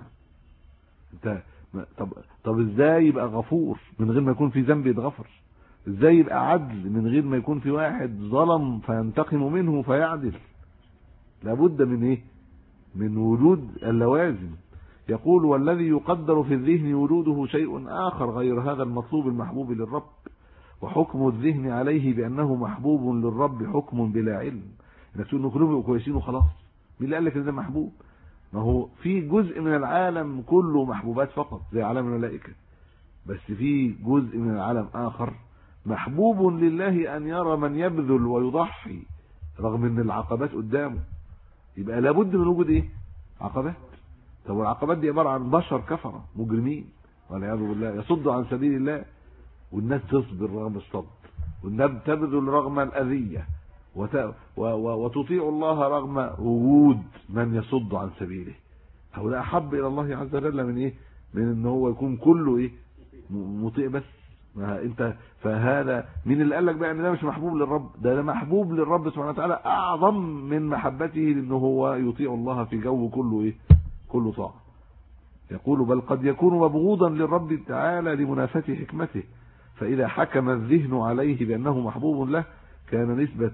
طب ازاي يبقى غفور من غير ما يكون في ذنب يتغفر؟ ازاي يبقى عدل من غير ما يكون في واحد ظلم فينتقم منه فيعدل؟ لابد من وجود اللوازم. يقول والذي يقدر في الذهن وجوده شيء آخر غير هذا المطلوب المحبوب للرب، وحكم الذهن عليه بأنه محبوب للرب حكم بلا علم. انك تقول انه كلهم يبقوا كويسين وخلاص، مين اللي قال لك ان ده محبوب؟ ما هو في جزء من العالم كله محبوبات فقط زي عالم الملائكة، بس في جزء من العالم آخر محبوب لله أن يرى من يبذل ويضحي رغم ان العقبات قدامه. يبقى لابد من وجود عقبات. طب العقبات دي عبارة عن بشر كفرة مجرمين والعياذ بالله يصدوا عن سبيل الله، والناس تصبر رغم الصد، والناس تبذل رغم الأذية، وتطيع الله رغم وجود من يصد عن سبيله. هؤلاء أحب إلى الله عز وجل من ان هو يكون كله مطيع بس. فهذا من اللي قال لك بقى ان ده مش محبوب للرب؟ ده محبوب للرب سبحانه وتعالى اعظم من محبته لانه هو يطيع الله في جو كله طاعه. يقول بل قد يكون مبغوضا للرب تعالى لمنافاة حكمته، فإذا حكم الذهن عليه بأنه محبوب له كان نسبة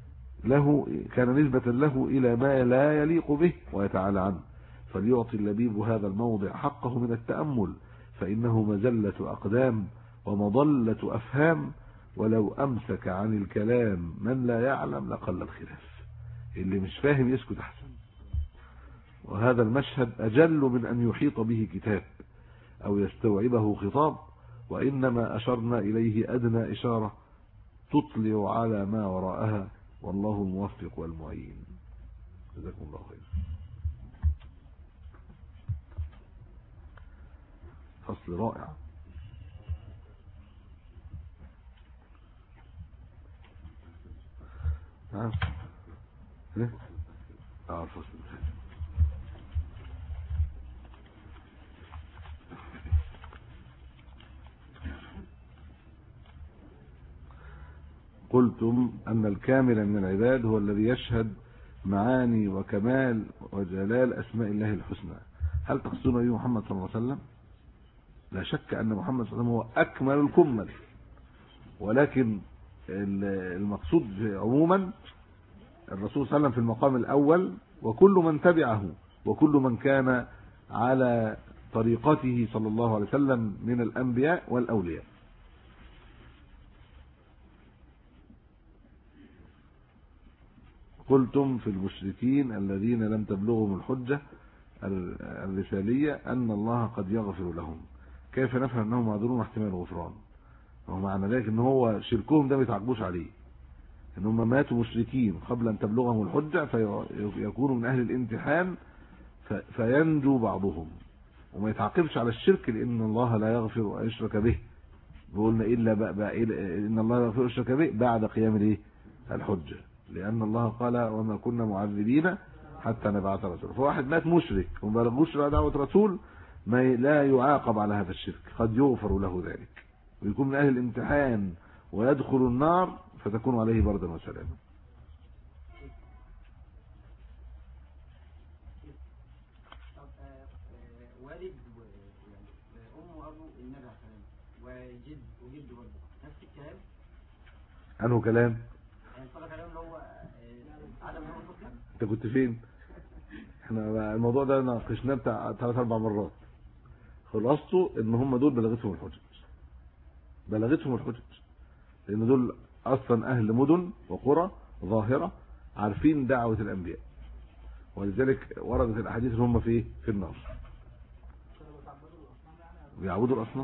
له إلى ما لا يليق به ويتعالى عنه. فليعطي اللبيب هذا الموضع حقه من التأمل، فإنه مزلة أقدام ومضلة أفهام، ولو أمسك عن الكلام من لا يعلم لقل الخلاف. اللي مش فاهم يسكت أحسن. وهذا المشهد أجل من أن يحيط به كتاب أو يستوعبه خطاب، وإنما أشرنا إليه أدنى إشارة تطلع على ما وراءها، والله الموفق والمعين. جزاكم الله خير. فصل رائع. ها ايه الفصل الثاني. قلتم أن الكامل من العباد هو الذي يشهد معاني وكمال وجلال أسماء الله الحسنى. هل تقصدون به محمد صلى الله عليه وسلم؟ لا شك أن محمد صلى الله عليه وسلم هو أكمل الكمل، ولكن المقصود عموما الرسول صلى الله عليه وسلم في المقام الأول، وكل من تبعه وكل من كان على طريقته صلى الله عليه وسلم من الأنبياء والأولياء. قلتم في المشركين الذين لم تبلغهم الحجة الرسالية أن الله قد يغفر لهم، كيف نفهم أنهم معذورون احتمال الغفران؟ ومعنى ذلك أن هو شركهم ده ما يتعاقبوش عليه، ان هم ماتوا مشركين قبل ان تبلغهم الحجة فيكونوا من اهل الامتحان فينجو بعضهم، وما يتعاقبش على الشرك لان الله لا يغفر ان يشرك به. قلنا الا ان الله يغفر الشرك به بعد قيام الايه الحجة، لان الله قال وما كنا معذبين حتى نبعث رسولا. فواحد مات مشرك وما بلغوش دعوة رسول لا يعاقب على هذا الشرك، قد يغفر له ذلك ويكون من اهل الامتحان ويدخل النار فتكون عليه بردا وسلاما. والد ام وابو النبي عليه السلام وجد برضه نفس الكلام. انه كلام صدق عليهم اللي هو عدم الحكم. انت كنت فين؟ احنا الموضوع ده ناقشناه بتاع 3-4 مرات. خلاصته ان هم دول بلغتهم الحجج، لان دول اصلا اهل مدن وقرى ظاهره عارفين دعوه الانبياء، ولذلك وردت الاحاديث ان هم في النار بيعبدوا الاصنام.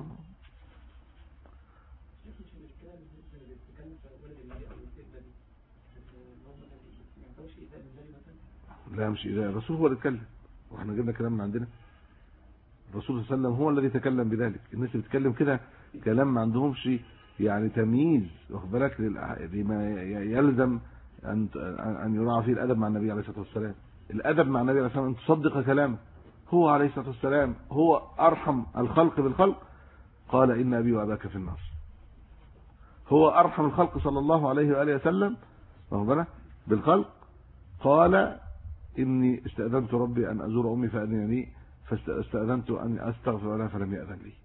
لا مش اذا الرسول هو اللي اتكلم، واحنا جبنا كلام من عندنا. الرسول صلى الله عليه وسلم هو الذي تكلم بذلك. الناس اللي بتتكلم كده كلام ما عندهمش يعني تمييز، واخد بالك، لما يلزم ان يراعى فيه الادب مع النبي عليه الصلاه والسلام. الادب مع النبي عليه الصلاه والسلام ان تصدق كلامه. هو عليه الصلاه والسلام هو ارحم الخلق بالخلق، قال ان ابي واباك في النار. هو ارحم الخلق صلى الله عليه واله وسلم، واخد بالك، بالخلق، قال اني استاذنت ربي ان ازور امي فاذن لي فاستاذنت ان استغفر لها فلم ياذن لي.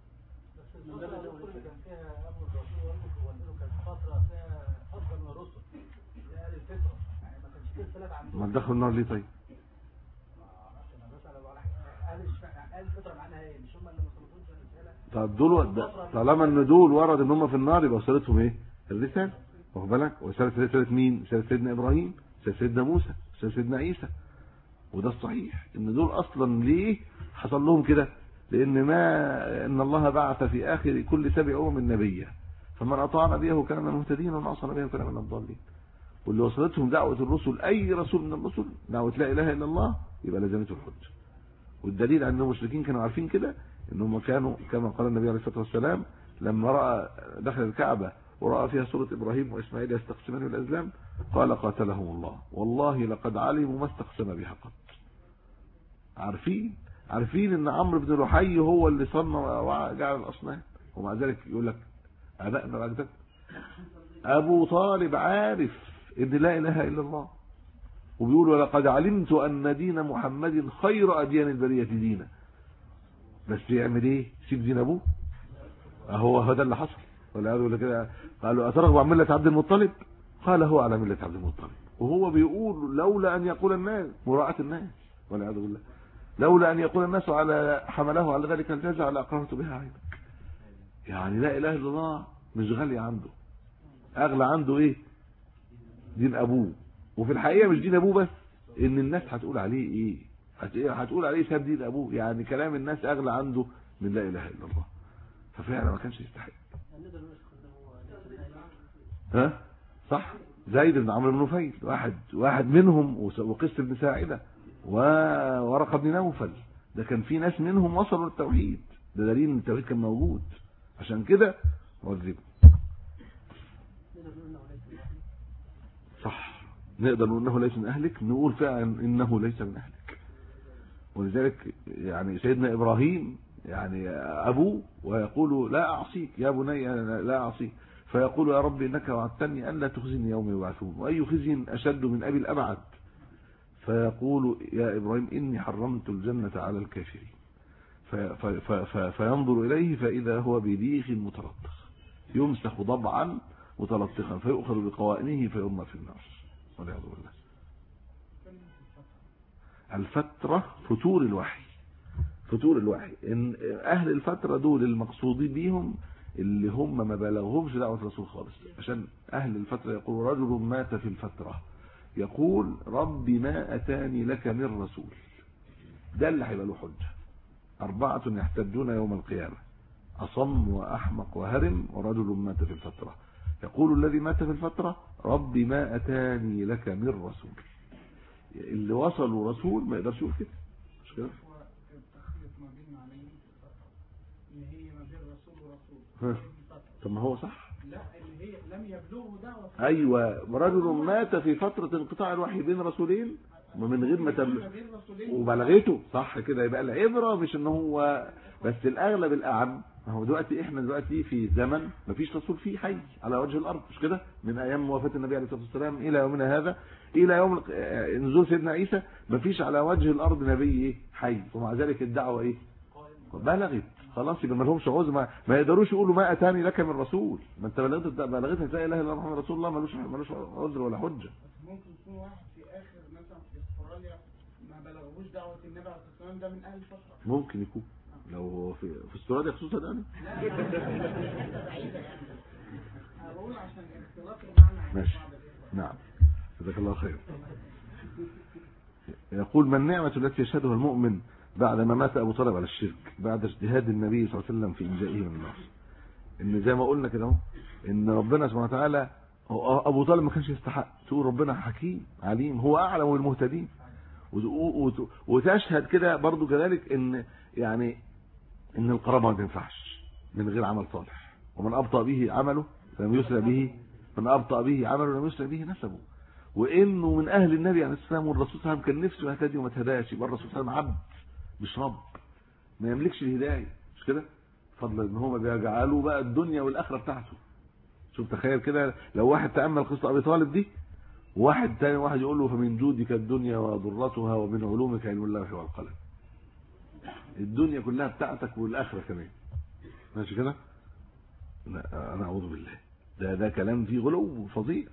ما دخلوا النار ليه طيب؟ طب دول طالما ان دول ورد ان هم في النار يبقى وصلتهم ايه؟ الرساله، واخد بالك؟ رساله مين؟ رساله سيدنا ابراهيم، رساله سيدنا موسى، رساله سيدنا عيسى. وده الصحيح ان دول اصلا ليه حصل لهم كده؟ لان ان الله بعث في اخر كل 7 نبيا، فمن اطاع نبيه كان من المهتدين ومن عصى نبيه كان من الضالين. واللي وصلتهم دعوه الرسل، اي رسول من الرسل، دعوه لا اله الا الله، يبقى لزمته الحجه. والدليل ان المشركين كانوا عارفين كده، انهم كانوا كما قال النبي عليه الصلاه والسلام لما راى دخل الكعبه وراى فيها سوره ابراهيم واسماعيل يستقسمان بالازلام قال قاتلهم الله والله لقد علموا ما استقسم بها قط. عارفين ان عمرو بن لحي هو اللي صنع وجعل الاصنام، ومع ذلك يقول لك ابائنا واجدادنا. ابو طالب عارف ان لا اله الا الله، وبيقول ولقد علمت ان دين محمد خير اديان البريه دينا، بس يعمل ايه؟ سيب دين ابوه. هو هذا اللي حصل. ولا كده قالوا اترغب عن مله عبد المطلب؟ قال هو على مله عبد المطلب، وهو بيقول لولا ان يقول الناس مراعاه الناس، والعياذ بالله، لولا ان يقول الناس على حمله على ذلك الجزع لاقررت بها عينك. يعني لا اله الا الله مش غالي عنده، اغلى عنده ايه؟ دين ابوه. وفي الحقيقه مش دين ابوه بس، ان الناس هتقول عليه ايه؟ هتقول عليه ساب دين ابوه. يعني كلام الناس اغلى عنده من لا اله الا الله، ففعلا ما كانش يستحق. ها صح، زيد بن عمرو بن نفيل واحد منهم، وقس بن ساعده وورقه بن نوفل، ده كان في ناس منهم وصلوا للتوحيد، ده دليل ان التوحيد كان موجود، عشان كده عذبوا. صح. نقدر نقول انه ليس من اهلك، نقول فعلا انه ليس من اهلك. ولذلك يعني سيدنا ابراهيم يعني ابوه ويقول لا اعصيك يا بني لا اعصيك، فيقول يا رب انك وعدتني ان لا تخزني يوم يبعثون، واي خزي اشد من ابي الابعد، فيقول يا ابراهيم اني حرمت الجنه على الكافرين، فينظر اليه فاذا هو بليغ متلطخ يمسخ ضبعا متلطخا فيؤخذ بقوائمه فيرمى في النار والعياذ بالله. الفترة فتور الوحي، فتور الوحي. ان اهل الفترة دول المقصودين بيهم اللي هم ما بلغهمش دعوة الرسول خالص، عشان اهل الفترة يقول رجل مات في الفترة يقول ربي ما اتاني لك من رسول، ده اللي هيبقى له حجة. 4 يحتجون يوم القيامة: أصم وأحمق وهرم ورجل مات في الفترة. يقول الذي مات في الفترة ربي ما أتاني لك من رسول. اللي وصلوا رسول ما يقدرش يقول كده، مش كده؟ التخليط ما بين معنيين ان هي ما بين رسول ورسول. طب ما هو صح. لا اللي هي لم يبلغوا دعوة. ايوه، رجل مات في فترة انقطاع الوحي بين رسولين ومن غير ما تبلغ وبلغته، صح كده؟ يبقى العبرة مش ان هو بس، الاغلب الاعم. هو دلوقتي احنا دلوقتي في زمن ما فيش رسول فيه حي على وجه الارض، مش كده؟ من ايام وفاة النبي عليه الصلاة والسلام الى يومنا هذا، الى يوم نزول سيدنا عيسى ما فيش على وجه الارض نبي حي، ومع ذلك الدعوة ايه؟ بلغت خلاص. يبقى ما لهمش عذر، ما يقدروش يقولوا ما اتاني لك من رسول. ما انت بلغت لا اله الا الله محمد رسول الله، ملوش عذر ولا حجه. ممكن يكون واحد في اخر مثلا في استراليا ما بلغوش دعوه النبي عليه الصلاه والسلام، ده من اهل الفتره. ممكن يكون لو في استراليا خصوصا يعني. اقول عشان اختلاط المعنى. ماشي، نعم، جزاك الله خير. يقول: ما النعمة التي يشهدها المؤمن بعد ما مات أبو طالب على الشرك بعد اجتهاد النبي صلى الله عليه وسلم في إنجائه من النار؟ إن زي ما قلنا كده إن ربنا سبحانه وتعالى، أبو طالب ما كانش يستحق، تقول ربنا حكيم عليم هو أعلم بالمهتدين. وتشهد كده برضو كذلك إن يعني إن القرابة ما تنفعش من غير عمل صالح، ومن أبطأ به عمله لم يسرع به، من أبطأ به عمله لم يسرع به نسبه. وإنه من أهل النبي عليه السلام، والرسول صلى الله عليه وسلم كان نفسه يهتدي وما تهداش، يبقى الرسول صلى الله عليه وسلم عبد مش رب، ما يملكش الهدايه، مش كده؟ فضلا ان هو بيجعله بقى الدنيا والاخره بتاعته. شوف تخيل كده لو واحد تامل قصه ابي طالب دي، وواحد تاني واحد يقول له فمن جودك الدنيا وضرتها ومن علومك علم اللوح والقلم. الدنيا كلها بتاعتك والاخره كمان، ماشي كده؟ لا انا اعوذ بالله، ده كلام فيه غلو فظيع.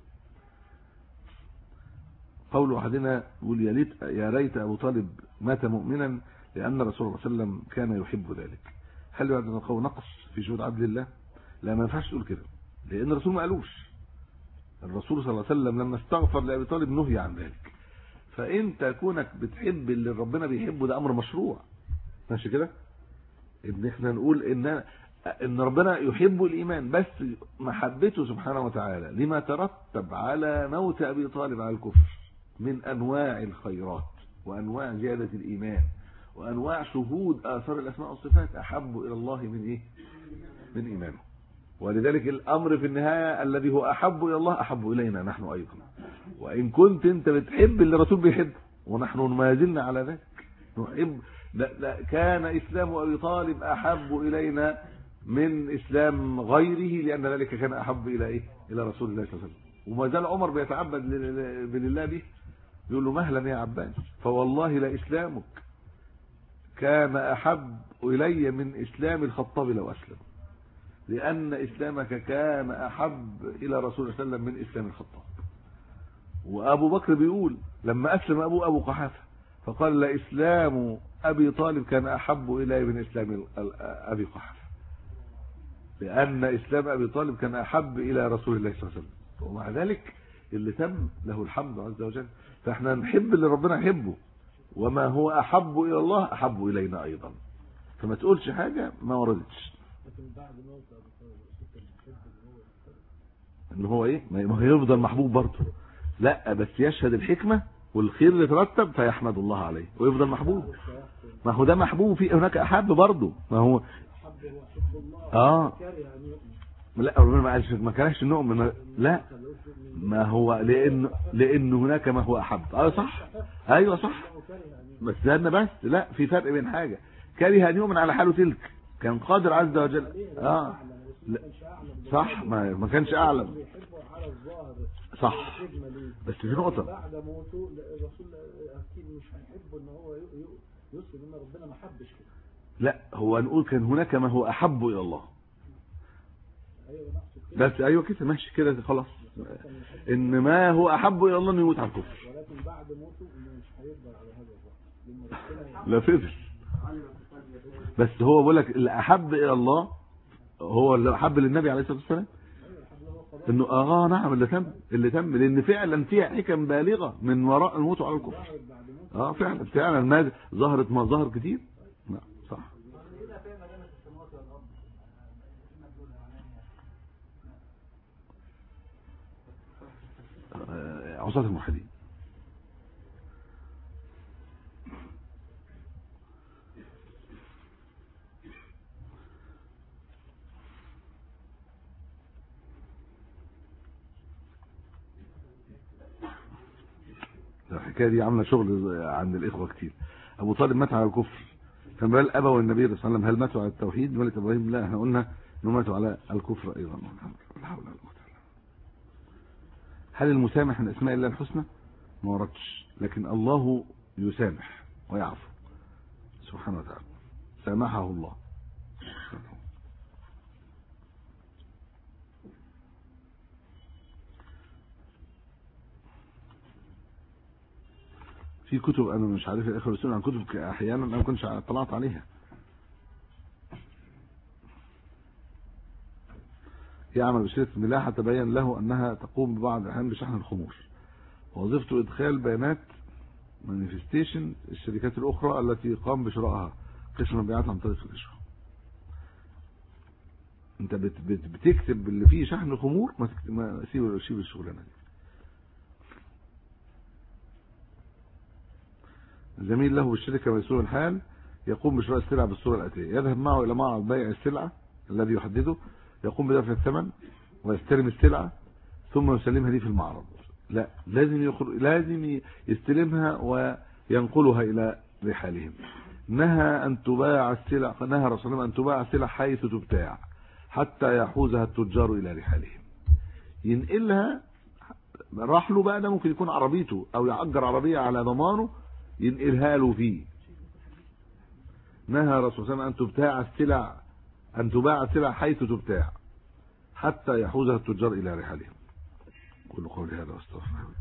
قول احدنا يقول يا ريت ابو طالب مات مؤمنا لان الرسول صلى الله عليه وسلم كان يحب ذلك. هل يعد القول نقص في شهود عدل الله؟ لا، ما ينفعش تقول كده، لان الرسول ما قالوش. الرسول صلى الله عليه وسلم لما استغفر لابي طالب نهي عن ذلك. فانت كونك بتحب اللي ربنا بيحبه ده امر مشروع، ماشي كده؟ ان احنا نقول ان ربنا يحب الايمان، بس محبته سبحانه وتعالى لما ترتب على موت ابي طالب على الكفر من انواع الخيرات وانواع زياده الايمان وانواع شهود اثار الاسماء والصفات احب الى الله من ايه؟ من ايمانه. ولذلك الامر في النهايه الذي هو احب الى الله احب الينا نحن ايضا، وان كنت انت بتحب اللي الرسول بيحبه ونحن ما زلنا على ذلك نحب. لا كان اسلام ابي طالب احب الينا من اسلام غيره، لان ذلك كان احب الى ايه؟ الى رسول الله صلى الله عليه وسلم. وما زال عمر بيتعبد بالله به، يقول له مهلا يا عباس، فوالله لاسلامك كان احب الي من اسلام الخطاب لو اسلم، لان اسلامك كان احب الى رسول الله صلى الله عليه وسلم من اسلام الخطاب. وابو بكر بيقول لما اسلم ابو قحافه فقال لاسلام ابي طالب كان احب الي من اسلام ابي قحافه، لان اسلام ابي طالب كان احب الى رسول الله صلى الله عليه وسلم. ومع ذلك اللي تم له الحمد عز وجل. فاحنا نحب اللي ربنا يحبه، وما هو احب الى الله احب الينا ايضا. فما تقولش حاجه ما وردتش. لكن بعد موت ابو طالب كان بيحب ان هو ايه؟ ما هو يفضل محبوب برضه، لا بس يشهد الحكمه والخير اللي ترتب فيحمد الله عليه ويفضل محبوب. ما هو ده محبوب، في هناك احب برضه، ما هو لا ربنا ما قالش ما كرهش النوع من لا ما هو لان هناك ما هو احب. صح ايوه صح، بس استنى بس، لا في فرق بين حاجه كره ان يؤمن على حاله تلك، كان قادر عز وجل لا صح ما كانش اعلم صح، بس في نقطه بعد موته الرسول اكيد مش هيحب ان هو يسلم ان ربنا ما حبش كده. لا هو نقول كان هناك ما هو احب الى الله. بس ايوه كده ماشي كده خلاص، ان ما هو احب الى الله انه يموت على الكفر، ولكن بعد موته مش هيقدر على هذا الظاهر. لا فضل، بس هو بيقول لك الاحب الى الله هو اللي احب للنبي عليه الصلاه والسلام، انه نعم اللي تم لان فعلا فيها حكم بالغه من وراء الموت على الكفر. فعلا ما ظهرت ما ظهر كتير. نعم صح. عصاة الموحدين الحكايه دي عامله شغل عند الاخوه كتير. ابو طالب مات على الكفر، كان بقى ابا والنبي صلى الله عليه وسلم هل ماتوا على التوحيد؟ ملك ابراهيم لا، احنا قلنا انهم ماتوا على الكفر ايضا. لا حول ولا قوه. هل المسامح من اسماء الله الحسنى؟ ما وردش، لكن الله يسامح ويعفو سبحانه وتعالى، سامحه الله. في كتب انا مش عارف الاخوه يسالون عن كتب احيانا انا ما كنتش طلعت عليها. يعمل بشركة الملاحة تبين له أنها تقوم ببعض الأحيان بشحن الخمور، وظيفته إدخال بيانات مانيفستيشن الشركات الأخرى التي قام بشرائها قسم مبيعات عن طريق الإشراف. أنت بتكتب اللي فيه شحن الخمور، ما سيب الشغلانة دي. زميل له بالشركة ميسور الحال يقوم بشراء السلع بالصورة الآتية: يذهب معه إلى معرض بيع السلعة الذي يحدده، يقوم بدفع الثمن ويستلم السلعة ثم يسلمها لي في المعرض. لا لازم يستلمها وينقلها إلى رحالهم. نهى أن تباع السلع، نهى رسول الله أن تباع السلع حيث تبتاع حتى يحوزها التجار إلى رحالهم. ينقلها راح له بقى، ده ممكن يكون عربيته أو يأجر عربية على ضمانه ينقلها له فيه. نهى رسول الله أن تباع السلع حيث تبتاع حتى يحوزها التجار إلى رحالهم. كل قولي هذا واستغفر الله.